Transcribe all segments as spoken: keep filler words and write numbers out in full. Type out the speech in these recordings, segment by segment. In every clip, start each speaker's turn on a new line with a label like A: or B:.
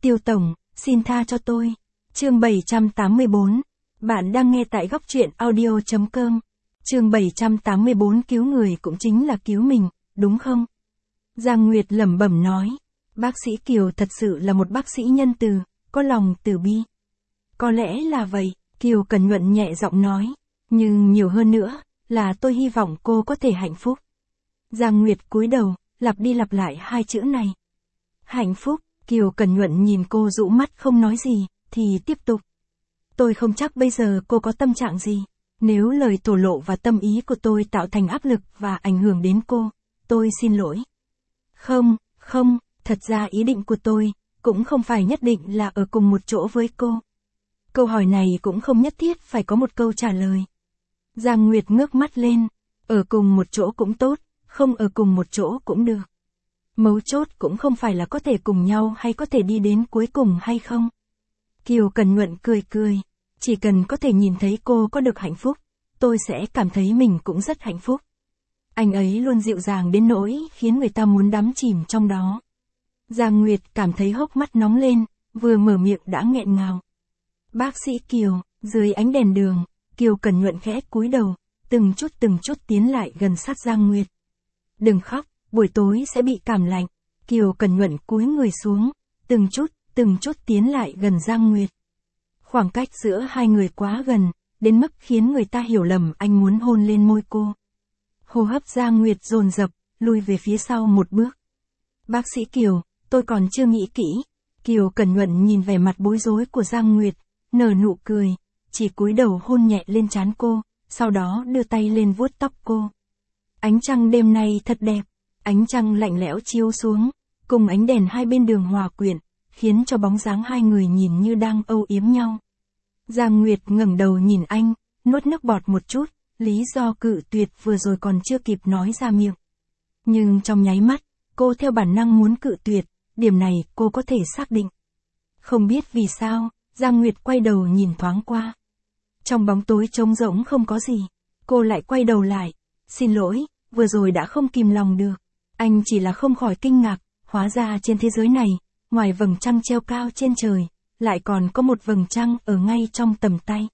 A: Tiêu Tổng, xin tha cho tôi. Chương bảy trăm tám mươi bốn. Bạn đang nghe tại góc truyện audio chấm com. Chương bảy trăm tám mươi bốn cứu người cũng chính là cứu mình, đúng không? Giang Nguyệt lẩm bẩm nói. Bác sĩ Kiều thật sự là một bác sĩ nhân từ, có lòng từ bi. Có lẽ là vậy, Kiều Cẩn Nhuận nhẹ giọng nói. Nhưng nhiều hơn nữa, là tôi hy vọng cô có thể hạnh phúc. Giang Nguyệt cúi đầu, lặp đi lặp lại hai chữ này. Hạnh phúc, Kiều Cẩn Nhuận nhìn cô rũ mắt không nói gì, thì tiếp tục. Tôi không chắc bây giờ cô có tâm trạng gì. Nếu lời thổ lộ và tâm ý của tôi tạo thành áp lực và ảnh hưởng đến cô, tôi xin lỗi. Không, không, thật ra ý định của tôi, cũng không phải nhất định là ở cùng một chỗ với cô. Câu hỏi này cũng không nhất thiết phải có một câu trả lời. Giang Nguyệt ngước mắt lên, ở cùng một chỗ cũng tốt, không ở cùng một chỗ cũng được. Mấu chốt cũng không phải là có thể cùng nhau hay có thể đi đến cuối cùng hay không. Kiều Cẩn Nhuận cười cười, chỉ cần có thể nhìn thấy cô có được hạnh phúc, tôi sẽ cảm thấy mình cũng rất hạnh phúc. Anh ấy luôn dịu dàng đến nỗi khiến người ta muốn đắm chìm trong đó. Giang Nguyệt cảm thấy hốc mắt nóng lên, vừa mở miệng đã nghẹn ngào. Bác sĩ Kiều, dưới ánh đèn đường, Kiều Cẩn Nhuận khẽ cúi đầu, từng chút từng chút tiến lại gần sát Giang Nguyệt. Đừng khóc, buổi tối sẽ bị cảm lạnh. Kiều Cẩn Nhuận cúi người xuống, từng chút, từng chút tiến lại gần Giang Nguyệt. Khoảng cách giữa hai người quá gần, đến mức khiến người ta hiểu lầm anh muốn hôn lên môi cô. Hô hấp Giang Nguyệt dồn dập, lùi về phía sau một bước. Bác sĩ Kiều, tôi còn chưa nghĩ kỹ. Kiều Cẩn Nhuận nhìn vẻ mặt bối rối của Giang Nguyệt, nở nụ cười, chỉ cúi đầu hôn nhẹ lên trán cô, sau đó đưa tay lên vuốt tóc cô. Ánh trăng đêm nay thật đẹp, ánh trăng lạnh lẽo chiếu xuống, cùng ánh đèn hai bên đường hòa quyện, khiến cho bóng dáng hai người nhìn như đang âu yếm nhau. Giang Nguyệt ngẩng đầu nhìn anh, nuốt nước bọt một chút, lý do cự tuyệt vừa rồi còn chưa kịp nói ra miệng. Nhưng trong nháy mắt, cô theo bản năng muốn cự tuyệt, điểm này cô có thể xác định. Không biết vì sao, Giang Nguyệt quay đầu nhìn thoáng qua. Trong bóng tối trống rỗng không có gì, cô lại quay đầu lại. Xin lỗi, vừa rồi đã không kìm lòng được. Anh chỉ là không khỏi kinh ngạc, hóa ra trên thế giới này, ngoài vầng trăng treo cao trên trời, lại còn có một vầng trăng ở ngay trong tầm tay.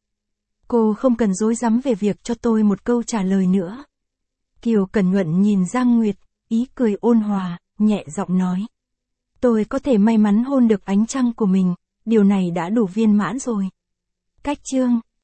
A: Cô không cần rối rắm về việc cho tôi một câu trả lời nữa. Kiều Cẩn Nhuận nhìn Giang Nguyệt, ý cười ôn hòa, nhẹ giọng nói. Tôi có thể may mắn hôn được ánh trăng của mình, điều này đã đủ viên mãn rồi. Cách chương